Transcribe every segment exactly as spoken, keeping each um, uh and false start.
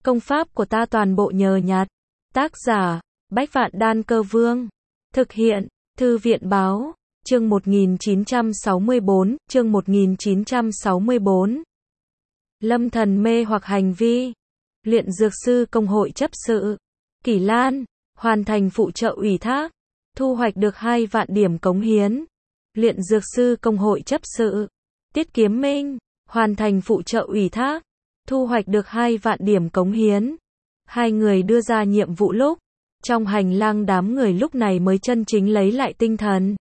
Công pháp của ta toàn bộ nhờ nhặt. Tác giả, Bách Vạn Đan Cơ Vương. Thực hiện, Thư viện Báo. Chương một nghìn chín trăm sáu mươi bốn, chương một nghìn chín trăm sáu mươi bốn. Lâm Thần mê hoặc hành vi. Luyện dược sư công hội chấp sự. Kỷ Lan, hoàn thành phụ trợ ủy thác. Thu hoạch được hai vạn điểm cống hiến. Luyện dược sư công hội chấp sự. Tiết Kiếm Minh, hoàn thành phụ trợ ủy thác. Thu hoạch được hai vạn điểm cống hiến. Hai người đưa ra nhiệm vụ lúc. Trong hành lang đám người lúc này mới chân chính lấy lại tinh thần.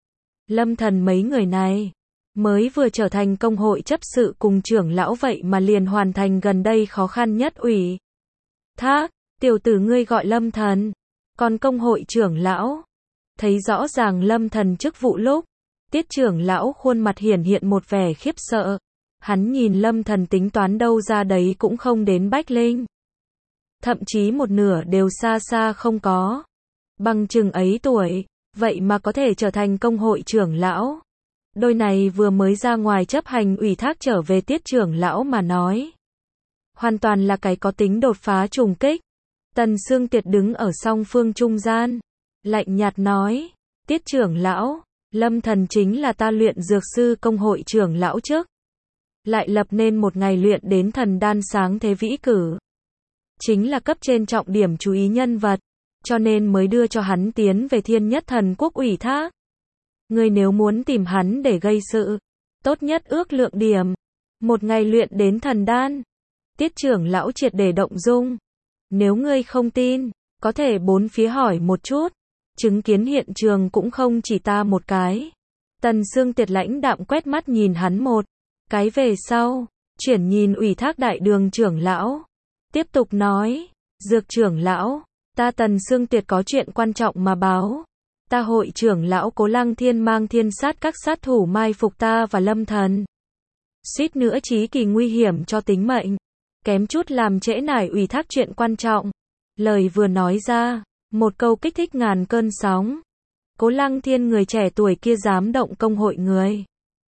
Lâm Thần mấy người này mới vừa trở thành công hội chấp sự cùng trưởng lão vậy mà liền hoàn thành gần đây khó khăn nhất ủy thác. Tiểu tử ngươi gọi Lâm Thần, còn công hội trưởng lão. Thấy rõ ràng Lâm Thần chức vụ lúc, Tiết trưởng lão khuôn mặt hiển hiện một vẻ khiếp sợ. Hắn nhìn Lâm Thần tính toán đâu ra đấy cũng không đến Bách Linh. Thậm chí một nửa đều xa xa không có. Bằng chừng ấy tuổi, vậy mà có thể trở thành công hội trưởng lão. Đôi này vừa mới ra ngoài chấp hành ủy thác trở về Tiết trưởng lão mà nói. Hoàn toàn là cái có tính đột phá trùng kích. Tần Sương Tiệt đứng ở song phương trung gian. Lạnh nhạt nói, Tiết trưởng lão, Lâm Thần chính là ta luyện dược sư công hội trưởng lão trước. Lại lập nên một ngày luyện đến thần đan sáng thế vĩ cử. Chính là cấp trên trọng điểm chú ý nhân vật. Cho nên mới đưa cho hắn tiến về Thiên Nhất Thần Quốc ủy thác. Ngươi nếu muốn tìm hắn để gây sự, tốt nhất ước lượng điểm. Một ngày luyện đến thần đan. Tiết trưởng lão triệt để động dung. Nếu ngươi không tin, có thể bốn phía hỏi một chút. Chứng kiến hiện trường cũng không chỉ ta một cái. Tần Sương Tiệt lãnh đạm quét mắt nhìn hắn một cái về sau, chuyển nhìn ủy thác đại đường trưởng lão. Tiếp tục nói, dược trưởng lão, ta Tần Sương Tiệt có chuyện quan trọng mà báo. Ta hội trưởng lão Cố Lăng Thiên mang thiên sát các sát thủ mai phục ta và Lâm Thần. Suýt nữa chí kỳ nguy hiểm cho tính mệnh. Kém chút làm trễ nải ủy thác chuyện quan trọng. Lời vừa nói ra, một câu kích thích ngàn cơn sóng. Cố Lăng Thiên người trẻ tuổi kia dám động công hội người.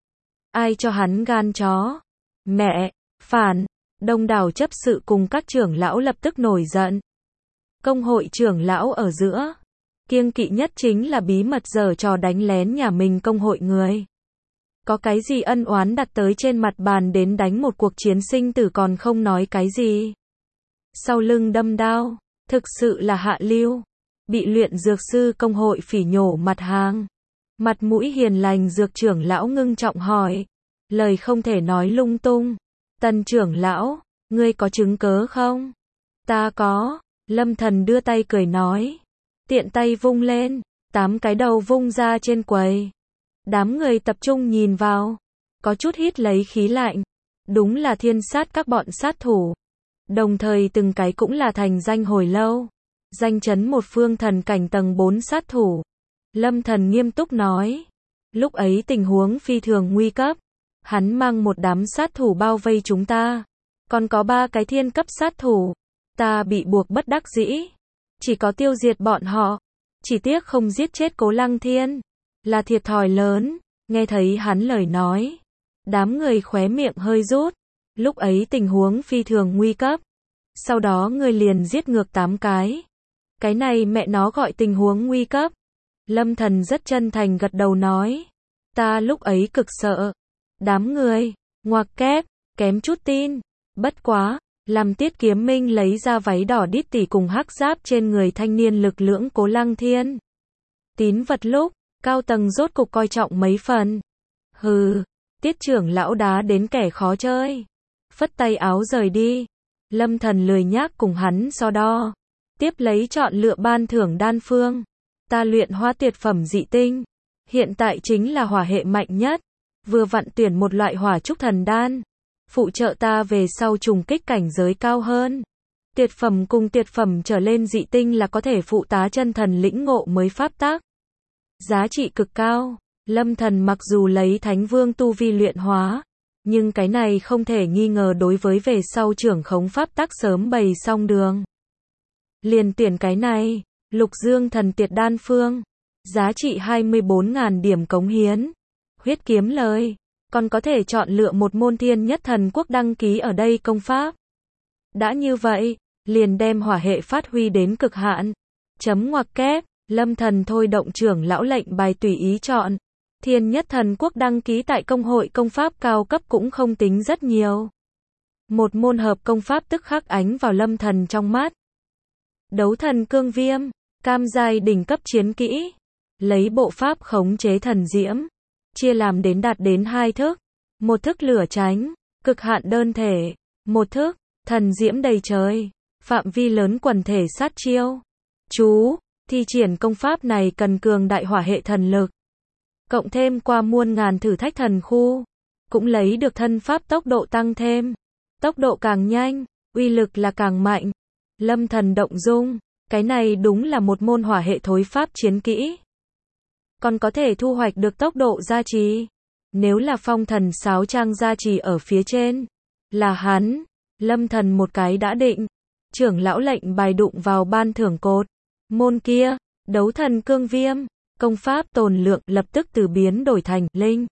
Ai cho hắn gan chó? Mẹ, phản, đông đảo chấp sự cùng các trưởng lão lập tức nổi giận. Công hội trưởng lão ở giữa. Kiêng kỵ nhất chính là bí mật giở trò đánh lén nhà mình công hội người. Có cái gì ân oán đặt tới trên mặt bàn đến đánh một cuộc chiến sinh tử còn không nói cái gì. Sau lưng đâm đao, thực sự là hạ lưu. Bị luyện dược sư công hội phỉ nhổ mặt hàng. Mặt mũi hiền lành dược trưởng lão ngưng trọng hỏi. Lời không thể nói lung tung. Tần trưởng lão, ngươi có chứng cớ không? Ta có. Lâm Thần đưa tay cười nói. Tiện tay vung lên, tám cái đầu vung ra trên quầy. Đám người tập trung nhìn vào, có chút hít lấy khí lạnh. Đúng là thiên sát các bọn sát thủ. Đồng thời từng cái cũng là thành danh hồi lâu. Danh chấn một phương thần cảnh tầng bốn sát thủ. Lâm Thần nghiêm túc nói. Lúc ấy tình huống phi thường nguy cấp. Hắn mang một đám sát thủ bao vây chúng ta. Còn có ba cái thiên cấp sát thủ. Ta bị buộc bất đắc dĩ. Chỉ có tiêu diệt bọn họ. Chỉ tiếc không giết chết Cố Lăng Thiên. Là thiệt thòi lớn. Nghe thấy hắn lời nói. Đám người khóe miệng hơi rút. Lúc ấy tình huống phi thường nguy cấp. Sau đó người liền giết ngược tám cái. Cái này mẹ nó gọi tình huống nguy cấp. Lâm Thần rất chân thành gật đầu nói. Ta lúc ấy cực sợ. Đám người, ngoặc kép, kém chút tin. Bất quá, làm Tiết Kiếm Minh lấy ra váy đỏ đít tỉ cùng hắc giáp trên người thanh niên lực lưỡng Cố Lăng Thiên. Tín vật lúc, cao tầng rốt cục coi trọng mấy phần. Hừ, Tiết trưởng lão đá đến kẻ khó chơi. Phất tay áo rời đi. Lâm Thần lười nhác cùng hắn so đo. Tiếp lấy chọn lựa ban thưởng đan phương. Ta luyện hóa tuyệt phẩm dị tinh. Hiện tại chính là hỏa hệ mạnh nhất. Vừa vặn tuyển một loại hỏa trúc thần đan. Phụ trợ ta về sau trùng kích cảnh giới cao hơn. Tuyệt phẩm cùng tuyệt phẩm trở lên dị tinh là có thể phụ tá chân thần lĩnh ngộ mới pháp tác. Giá trị cực cao. Lâm Thần mặc dù lấy thánh vương tu vi luyện hóa. Nhưng cái này không thể nghi ngờ đối với về sau trưởng khống pháp tác sớm bày xong đường. Liền tuyển cái này. Lục dương thần tiệt đan phương. Giá trị hai mươi bốn nghìn điểm cống hiến. Huyết kiếm lời. Còn có thể chọn lựa một môn Thiên Nhất Thần Quốc đăng ký ở đây công pháp. Đã như vậy, liền đem hỏa hệ phát huy đến cực hạn. Chấm ngoặc kép, Lâm Thần thôi động trưởng lão lệnh bài tùy ý chọn. Thiên Nhất Thần Quốc đăng ký tại công hội công pháp cao cấp cũng không tính rất nhiều. Một môn hợp công pháp tức khắc ánh vào Lâm Thần trong mắt. Đấu thần cương viêm, cam giai đỉnh cấp chiến kỹ. Lấy bộ pháp khống chế thần diễm. Chia làm đến đạt đến hai thức. Một thức lửa tránh, cực hạn đơn thể. Một thức, thần diễm đầy trời. Phạm vi lớn quần thể sát chiêu. Chú, thi triển công pháp này cần cường đại hỏa hệ thần lực. Cộng thêm qua muôn ngàn thử thách thần khu. Cũng lấy được thân pháp tốc độ tăng thêm. Tốc độ càng nhanh, uy lực là càng mạnh. Lâm Thần động dung, cái này đúng là một môn hỏa hệ thối pháp chiến kỹ. Còn có thể thu hoạch được tốc độ gia trì. Nếu là phong thần sáo trang gia trì ở phía trên, là hắn. Lâm Thần một cái đã định. Trưởng lão lệnh bài đụng vào ban thưởng cột. Môn kia, đấu thần cương viêm, công pháp tồn lượng lập tức từ biến đổi thành linh.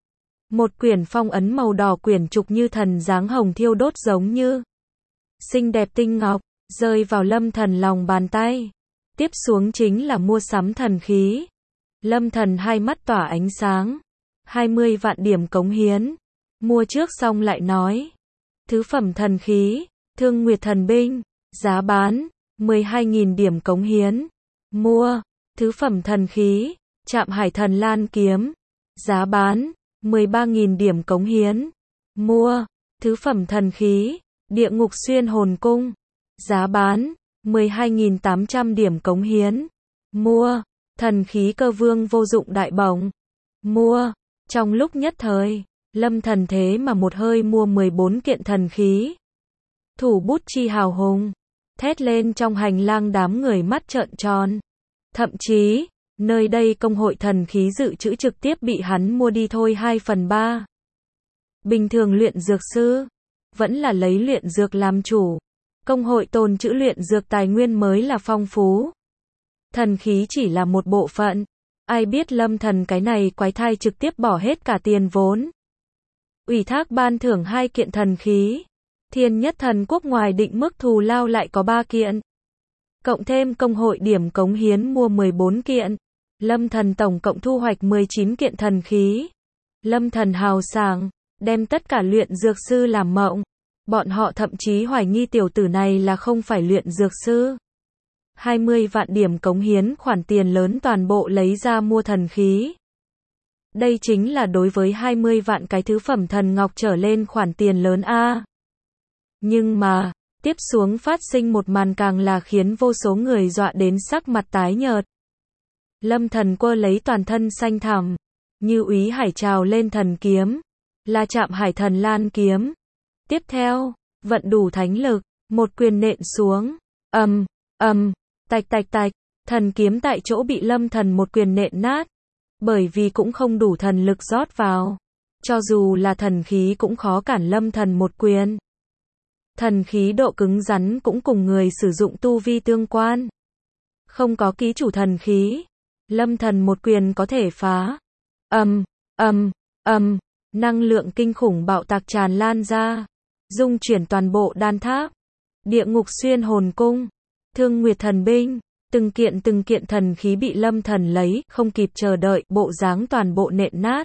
Một quyển phong ấn màu đỏ quyển trục như thần dáng hồng thiêu đốt giống như xinh đẹp tinh ngọc, rơi vào Lâm Thần lòng bàn tay. Tiếp xuống chính là mua sắm thần khí. Lâm Thần hai mắt tỏa ánh sáng. hai mươi vạn điểm cống hiến. Mua trước xong lại nói. Thứ phẩm thần khí, Thương Nguyệt thần binh, giá bán mười hai nghìn điểm cống hiến. Mua thứ phẩm thần khí, Trạm Hải Thần Lan kiếm, giá bán mười ba nghìn điểm cống hiến. Mua thứ phẩm thần khí, Địa Ngục Xuyên Hồn Cung, giá bán mười hai nghìn tám trăm điểm cống hiến. Mua thần khí Cơ Vương Vô Dụng Đại Bổng. Mua. Trong lúc nhất thời, Lâm Thần thế mà một hơi mua mười bốn kiện thần khí. Thủ bút chi hào hùng, thét lên trong hành lang đám người mắt trợn tròn. Thậm chí, nơi đây công hội thần khí dự trữ trực tiếp bị hắn mua đi thôi hai phần ba. Bình thường luyện dược sư, vẫn là lấy luyện dược làm chủ. Công hội tồn trữ luyện dược tài nguyên mới là phong phú. Thần khí chỉ là một bộ phận. Ai biết Lâm Thần cái này quái thai trực tiếp bỏ hết cả tiền vốn. Ủy thác ban thưởng hai kiện thần khí. Thiên Nhất Thần Quốc ngoài định mức thù lao lại có ba kiện. Cộng thêm công hội điểm cống hiến mua mười bốn kiện. Lâm Thần tổng cộng thu hoạch mười chín kiện thần khí. Lâm Thần hào sảng, đem tất cả luyện dược sư làm mộng. Bọn họ thậm chí hoài nghi tiểu tử này là không phải luyện dược sư. hai mươi vạn điểm cống hiến khoản tiền lớn toàn bộ lấy ra mua thần khí. Đây chính là đối với hai mươi vạn cái thứ phẩm thần ngọc trở lên khoản tiền lớn a. Nhưng mà, tiếp xuống phát sinh một màn càng là khiến vô số người dọa đến sắc mặt tái nhợt. Lâm Thần quơ lấy toàn thân xanh thẳm, như úy hải trào lên thần kiếm, là Trạm Hải Thần Lan kiếm. Tiếp theo, vận đủ thánh lực, một quyền nện xuống, ầm, ầm, tạch tạch tạch, thần kiếm tại chỗ bị Lâm Thần một quyền nện nát, bởi vì cũng không đủ thần lực rót vào, cho dù là thần khí cũng khó cản Lâm Thần một quyền. Thần khí độ cứng rắn cũng cùng người sử dụng tu vi tương quan. Không có ký chủ thần khí, Lâm Thần một quyền có thể phá. Ầm, ầm, ầm, năng lượng kinh khủng bạo tạc tràn lan ra, dung chuyển toàn bộ đan tháp. Địa Ngục Xuyên Hồn Cung, Thương Nguyệt thần binh, từng kiện từng kiện thần khí bị Lâm Thần lấy, không kịp chờ đợi, bộ dáng toàn bộ nện nát.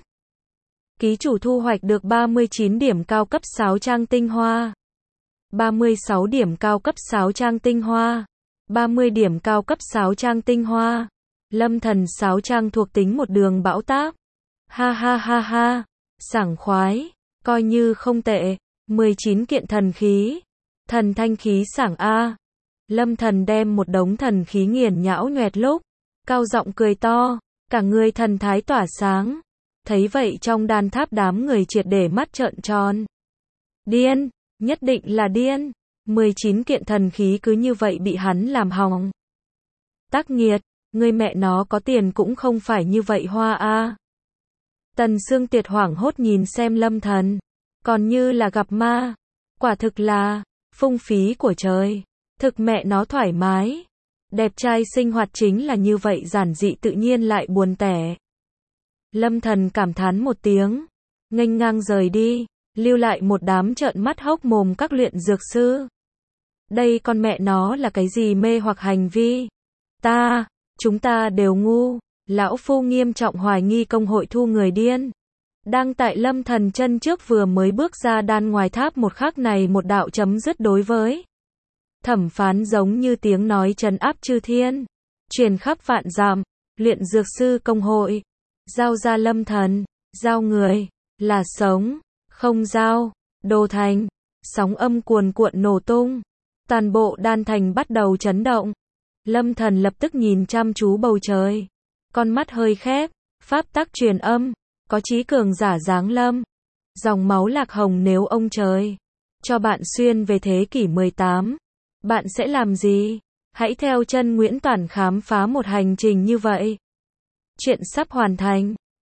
Ký chủ thu hoạch được ba mươi chín điểm cao cấp sáo trang tinh hoa, ba mươi sáu điểm cao cấp sáo trang tinh hoa, ba mươi điểm cao cấp sáo trang tinh hoa. Lâm Thần sáo trang thuộc tính một đường bão táp. Ha ha ha ha, sảng khoái, coi như không tệ. mười chín kiện thần khí, thần thanh khí sảng a. Lâm Thần đem một đống thần khí nghiền nhão nhoẹt lúc, cao giọng cười to, cả người thần thái tỏa sáng. Thấy vậy trong đan tháp đám người triệt để mắt trợn tròn. Điên, nhất định là điên. mười chín kiện thần khí cứ như vậy bị hắn làm hỏng. Tác nghiệt, người mẹ nó có tiền cũng không phải như vậy hoa a. Tần Sương Tiệt hoảng hốt nhìn xem Lâm Thần, còn như là gặp ma. Quả thực là phung phí của trời. Thực mẹ nó thoải mái. Đẹp trai sinh hoạt chính là như vậy, giản dị tự nhiên lại buồn tẻ. Lâm Thần cảm thán một tiếng, nghênh ngang rời đi, lưu lại một đám trợn mắt hốc mồm các luyện dược sư. Đây con mẹ nó là cái gì mê hoặc hành vi? Ta, chúng ta đều ngu. Lão Phu nghiêm trọng hoài nghi công hội thu người điên. Đang tại Lâm Thần chân trước vừa mới bước ra đan ngoài tháp một khắc này một đạo chấm dứt đối với thẩm phán giống như tiếng nói trấn áp chư thiên, truyền khắp vạn dặm. Luyện dược sư công hội, giao ra Lâm Thần, giao người, là sống, không giao, đồ thành. Sóng âm cuồn cuộn nổ tung, toàn bộ đan thành bắt đầu chấn động. Lâm Thần lập tức nhìn chăm chú bầu trời, con mắt hơi khép, pháp tắc truyền âm, có chí cường giả giáng lâm. Dòng máu lạc hồng nếu ông trời cho bạn xuyên về thế kỷ mười tám, bạn sẽ làm gì? Hãy theo chân Nguyễn Toản khám phá một hành trình như vậy. Chuyện sắp hoàn thành.